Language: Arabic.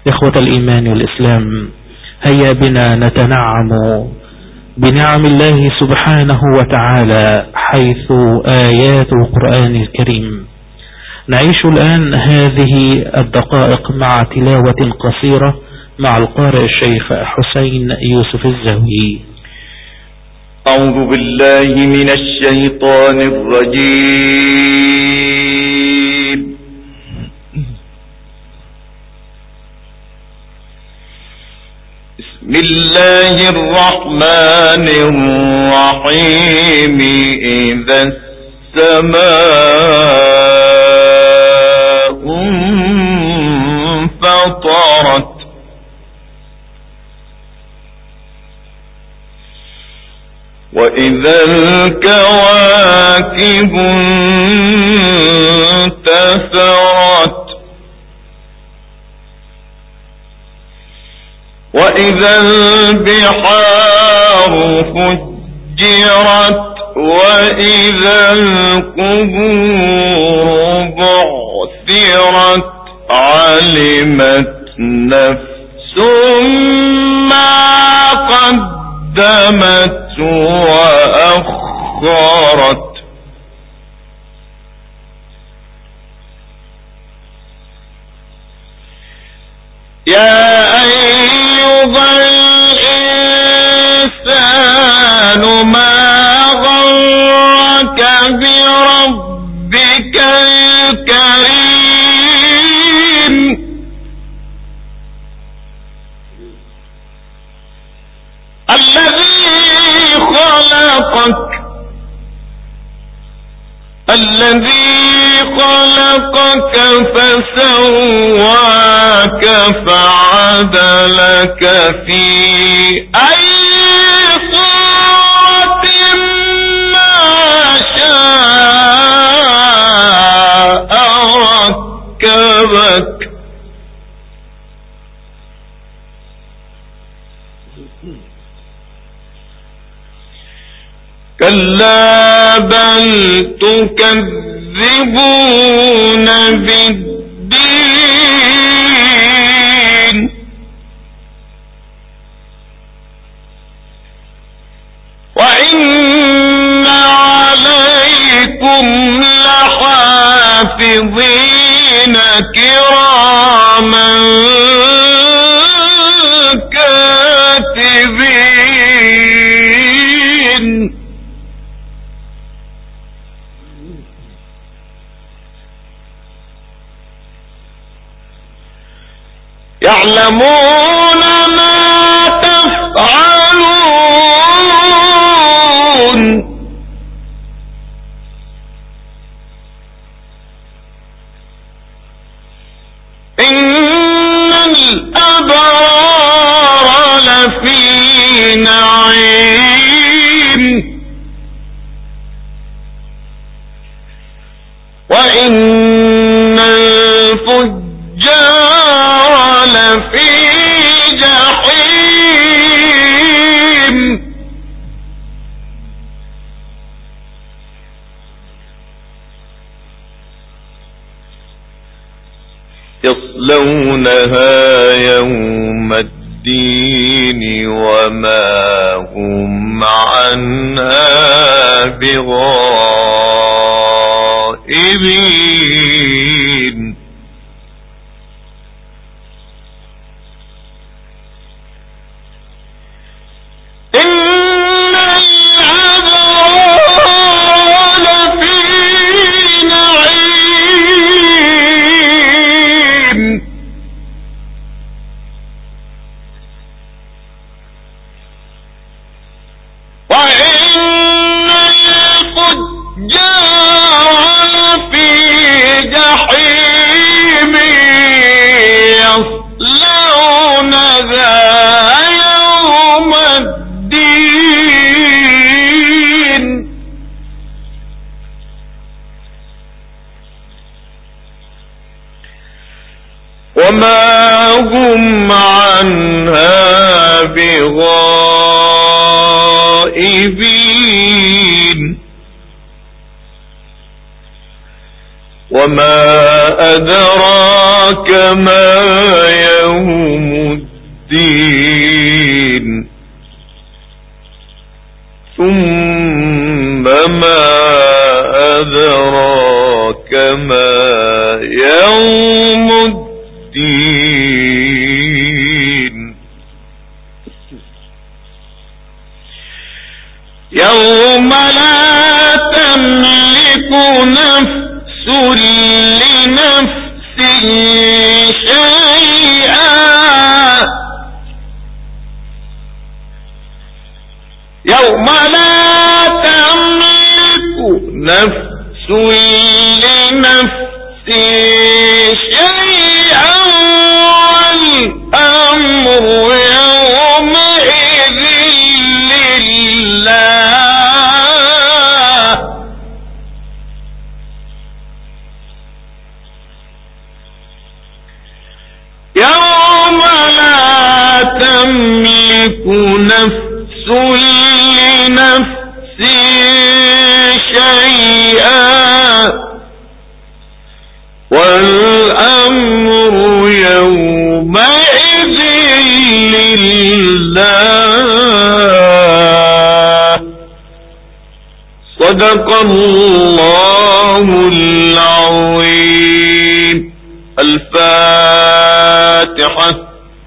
إخوة الإيمان والإسلام، هيا بنا نتنعم بنعم الله سبحانه وتعالى حيث آيات القرآن الكريم. نعيش الآن هذه الدقائق مع تلاوة قصيرة مع القارئ الشيخ حسين يوسف الزاوي. أعوذ بالله من الشيطان الرجيم. بسم الله الرحمن الرحيم. إذا السماء انفطرت وإذا الكواكب انتثرت وإذا البحار فجرت وإذا القبور بعثرت علمت نفس ما قدمت وأخرت. يا أيها الإنسان ما غرك بربك الكريم الذي خلقك فسواك فعدلك في أي صورة ما شاء ركبك. كلا بل تكذبون بالدين وإن عليكم لحافظين كراما كاتبين يعلمون ما تفعلون. إن الأبرار لفي نعيم وإن الفجار لفي جحيم. يصلونها يوم الدين وما هم عنها بغائبين. وما هم عنها بغائبين. وما أدراك ما يوم يوم لا تملك نفس لنفس شيئا يوم لا تملك نفس لنفس شيئا والأمر يومئذ لله يوم لا تملك نفس لنفس شيئا والأمر يومئذ لله. صدق الله العظيم. الفاتحة.